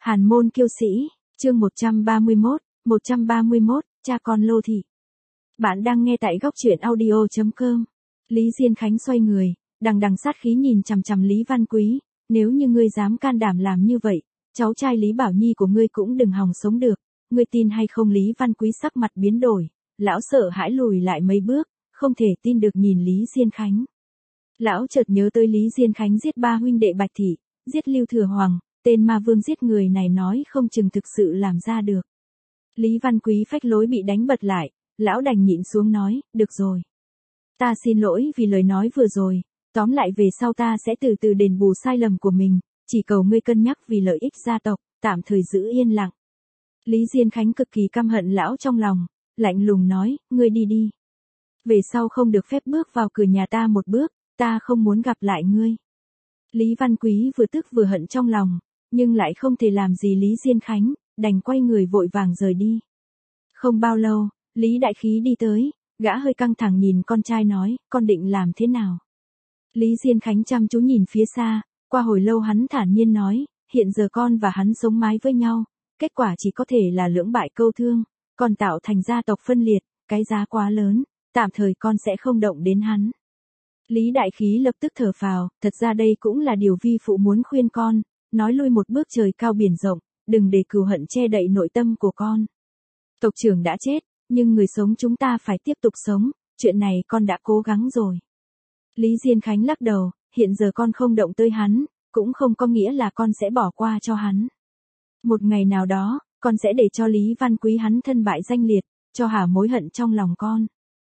Hàn môn kiêu sĩ, chương 131, cha con Lô Thị. Bạn đang nghe tại góc truyện audio.com. Lý Diên Khánh xoay người, đằng đằng sát khí nhìn chằm chằm Lý Văn Quý, nếu như ngươi dám can đảm làm như vậy, cháu trai Lý Bảo Nhi của ngươi cũng đừng hòng sống được, ngươi tin hay không? Lý Văn Quý sắc mặt biến đổi, lão sợ hãi lùi lại mấy bước, không thể tin được nhìn Lý Diên Khánh. Lão chợt nhớ tới Lý Diên Khánh giết ba huynh đệ Bạch Thị, giết Lưu Thừa Hoàng, tên ma vương giết người này nói không chừng thực sự làm ra được. Lý Văn Quý phách lối bị đánh bật lại, lão đành nhịn xuống nói, được rồi. Ta xin lỗi vì lời nói vừa rồi, tóm lại về sau ta sẽ từ từ đền bù sai lầm của mình, chỉ cầu ngươi cân nhắc vì lợi ích gia tộc, tạm thời giữ yên lặng. Lý Diên Khánh cực kỳ căm hận lão trong lòng, lạnh lùng nói, ngươi đi đi. Về sau không được phép bước vào cửa nhà ta một bước, ta không muốn gặp lại ngươi. Lý Văn Quý vừa tức vừa hận trong lòng, nhưng lại không thể làm gì Lý Diên Khánh, đành quay người vội vàng rời đi. Không bao lâu, Lý Đại Khí đi tới, gã hơi căng thẳng nhìn con trai nói, con định làm thế nào? Lý Diên Khánh chăm chú nhìn phía xa, qua hồi lâu hắn thản nhiên nói, hiện giờ con và hắn sống mái với nhau, kết quả chỉ có thể là lưỡng bại câu thương, còn tạo thành gia tộc phân liệt, cái giá quá lớn, tạm thời con sẽ không động đến hắn. Lý Đại Khí lập tức thở phào, thật ra đây cũng là điều vi phụ muốn khuyên con, nói lui một bước trời cao biển rộng, đừng để cừu hận che đậy nội tâm của con. Tộc trưởng đã chết, nhưng người sống chúng ta phải tiếp tục sống, chuyện này con đã cố gắng rồi. Lý Diên Khánh lắc đầu, hiện giờ con không động tới hắn, cũng không có nghĩa là con sẽ bỏ qua cho hắn. Một ngày nào đó, con sẽ để cho Lý Văn Quý hắn thân bại danh liệt, cho hả mối hận trong lòng con.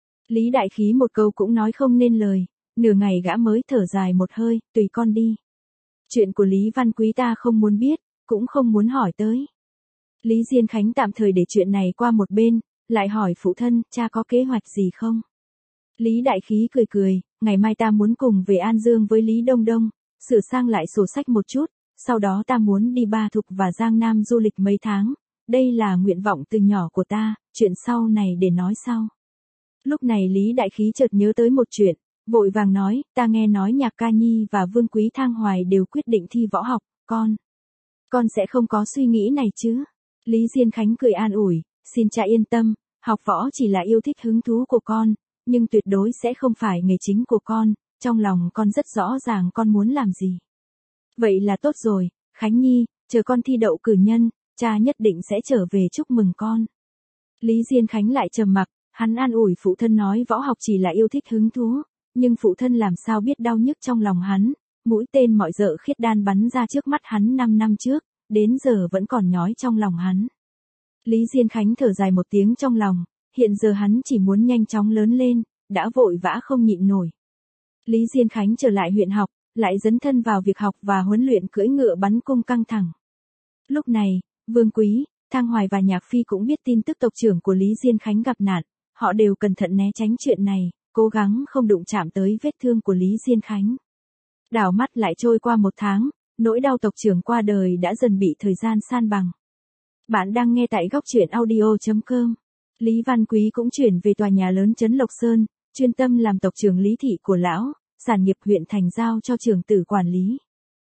Lý Đại Khí một câu cũng nói không nên lời, nửa ngày gã mới thở dài một hơi, tùy con đi. Chuyện của Lý Văn Quý ta không muốn biết, cũng không muốn hỏi tới. Lý Diên Khánh tạm thời để chuyện này qua một bên, lại hỏi phụ thân, cha có kế hoạch gì không? Lý Đại Khí cười cười, ngày mai ta muốn cùng về An Dương với Lý Đông Đông, sửa sang lại sổ sách một chút, sau đó ta muốn đi Ba Thục và Giang Nam du lịch mấy tháng, đây là nguyện vọng từ nhỏ của ta, chuyện sau này để nói sau. Lúc này Lý Đại Khí chợt nhớ tới một chuyện, vội vàng nói, ta nghe nói Nhạc Ca Nhi và Vương Quý Thang Hoài đều quyết định thi võ học, con sẽ không có suy nghĩ này chứ? Lý Diên Khánh cười an ủi, xin cha yên tâm, học võ chỉ là yêu thích hứng thú của con, nhưng tuyệt đối sẽ không phải nghề chính của con, trong lòng con rất rõ ràng con muốn làm gì. Vậy là tốt rồi, Khánh Nhi, chờ con thi đậu cử nhân, cha nhất định sẽ trở về chúc mừng con. Lý Diên Khánh lại trầm mặc, hắn an ủi phụ thân nói võ học chỉ là yêu thích hứng thú, nhưng phụ thân làm sao biết đau nhức trong lòng hắn, mũi tên mọi dợ khiết đan bắn ra trước mắt hắn 5 năm trước, đến giờ vẫn còn nhói trong lòng hắn. Lý Diên Khánh thở dài một tiếng trong lòng, hiện giờ hắn chỉ muốn nhanh chóng lớn lên, đã vội vã không nhịn nổi. Lý Diên Khánh trở lại huyện học, lại dấn thân vào việc học và huấn luyện cưỡi ngựa bắn cung căng thẳng. Lúc này, Vương Quý, Thang Hoài và Nhạc Phi cũng biết tin tức tộc trưởng của Lý Diên Khánh gặp nạn, họ đều cẩn thận né tránh chuyện này, cố gắng không đụng chạm tới vết thương của Lý Diên Khánh. Đảo mắt lại trôi qua 1 tháng, nỗi đau tộc trưởng qua đời đã dần bị thời gian san bằng. Bạn đang nghe tại góc truyện audio.com. Lý Văn Quý cũng chuyển về tòa nhà lớn trấn Lộc Sơn, chuyên tâm làm tộc trưởng Lý thị của lão, sản nghiệp huyện thành giao cho trưởng tử quản lý.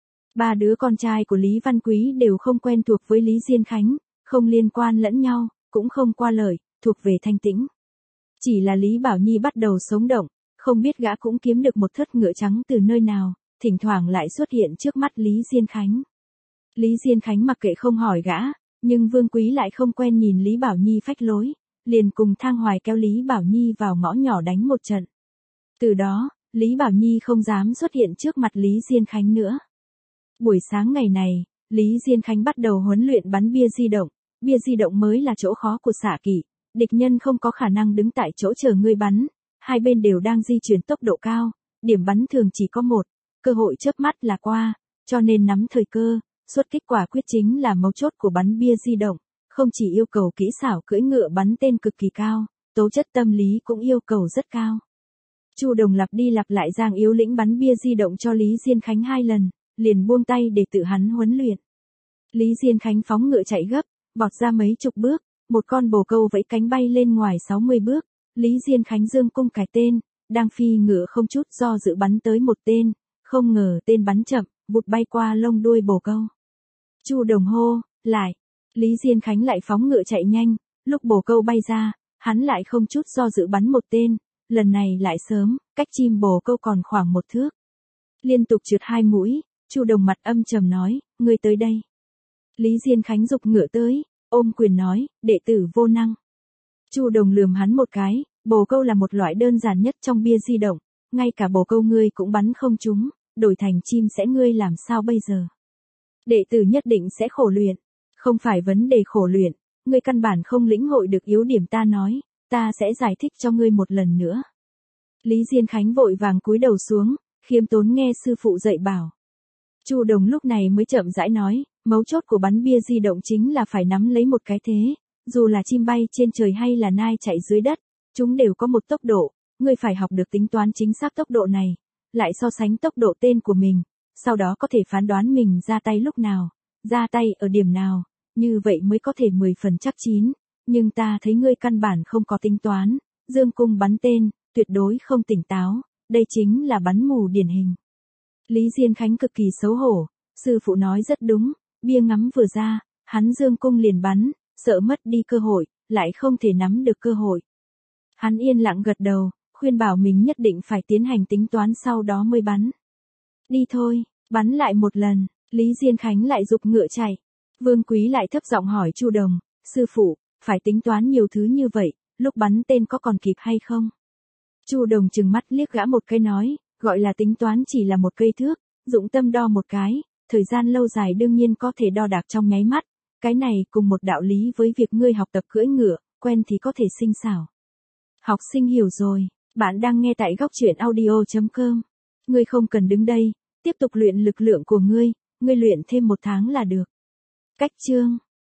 3 đứa con trai của Lý Văn Quý đều không quen thuộc với Lý Diên Khánh, không liên quan lẫn nhau, cũng không qua lời, thuộc về thanh tĩnh. Chỉ là Lý Bảo Nhi bắt đầu sống động, không biết gã cũng kiếm được một thất ngựa trắng từ nơi nào, thỉnh thoảng lại xuất hiện trước mắt Lý Diên Khánh. Lý Diên Khánh mặc kệ không hỏi gã, nhưng Vương Quý lại không quen nhìn Lý Bảo Nhi phách lối, liền cùng Thang Hoài kéo Lý Bảo Nhi vào ngõ nhỏ đánh một trận. Từ đó, Lý Bảo Nhi không dám xuất hiện trước mặt Lý Diên Khánh nữa. Buổi sáng ngày này, Lý Diên Khánh bắt đầu huấn luyện bắn bia di động mới là chỗ khó của xạ kỵ, địch nhân không có khả năng đứng tại chỗ chờ ngươi bắn, hai bên đều đang di chuyển tốc độ cao, điểm bắn thường chỉ có một, cơ hội chớp mắt là qua, cho nên nắm thời cơ, xuất kích quả quyết chính là mấu chốt của bắn bia di động, không chỉ yêu cầu kỹ xảo cưỡi ngựa bắn tên cực kỳ cao, tố chất tâm lý cũng yêu cầu rất cao. Chu Đồng lặp đi lặp lại giang yếu lĩnh bắn bia di động cho Lý Diên Khánh 2 lần, liền buông tay để tự hắn huấn luyện. Lý Diên Khánh phóng ngựa chạy gấp, vọt ra mấy chục bước, một con bồ câu vẫy cánh bay lên ngoài 60 bước, Lý Diên Khánh dương cung cài tên, đang phi ngựa không chút do dự bắn tới một tên, không ngờ tên bắn chậm, vụt bay qua lông đuôi bồ câu. Chu Đồng hô, lại. Lý Diên Khánh lại phóng ngựa chạy nhanh, lúc bồ câu bay ra, hắn lại không chút do dự bắn một tên, lần này lại sớm, cách chim bồ câu còn khoảng 1 thước. Liên tục trượt 2 mũi, Chu Đồng mặt âm trầm nói, ngươi tới đây. Lý Diên Khánh giục ngựa tới, ôm quyền nói, đệ tử vô năng. Chu Đồng lườm hắn một cái, bồ câu là một loại đơn giản nhất trong bia di động, ngay cả bồ câu ngươi cũng bắn không trúng, đổi thành chim sẽ ngươi làm sao bây giờ? Đệ tử nhất định sẽ khổ luyện, không phải vấn đề khổ luyện, ngươi căn bản không lĩnh hội được yếu điểm ta nói, ta sẽ giải thích cho ngươi một lần nữa. Lý Diên Khánh vội vàng cúi đầu xuống, khiêm tốn nghe sư phụ dạy bảo. Chu Đồng lúc này mới chậm rãi nói, mấu chốt của bắn bia di động chính là phải nắm lấy một cái thế, dù là chim bay trên trời hay là nai chạy dưới đất, chúng đều có một tốc độ, ngươi phải học được tính toán chính xác tốc độ này, lại so sánh tốc độ tên của mình, sau đó có thể phán đoán mình ra tay lúc nào, ra tay ở điểm nào, như vậy mới có thể 10 phần chắc chín, nhưng ta thấy ngươi căn bản không có tính toán, dương cung bắn tên, tuyệt đối không tỉnh táo, đây chính là bắn mù điển hình. Lý Diên Khánh cực kỳ xấu hổ, sư phụ nói rất đúng, bia ngắm vừa ra, hắn dương cung liền bắn, sợ mất đi cơ hội, lại không thể nắm được cơ hội. Hắn yên lặng gật đầu, khuyên bảo mình nhất định phải tiến hành tính toán sau đó mới bắn. Đi thôi, bắn lại một lần, Lý Diên Khánh lại giục ngựa chạy. Vương Quý lại thấp giọng hỏi Chu Đồng, sư phụ, phải tính toán nhiều thứ như vậy, lúc bắn tên có còn kịp hay không? Chu Đồng trừng mắt liếc gã một cái nói, gọi là tính toán chỉ là một cây thước, dụng tâm đo một cái, thời gian lâu dài đương nhiên có thể đo đạc trong nháy mắt, cái này cùng một đạo lý với việc ngươi học tập cưỡi ngựa, quen thì có thể sinh xảo. Học sinh hiểu rồi, bạn đang nghe tại góc truyện audio.com. Ngươi không cần đứng đây, tiếp tục luyện lực lượng của ngươi luyện thêm 1 tháng là được. Cách chương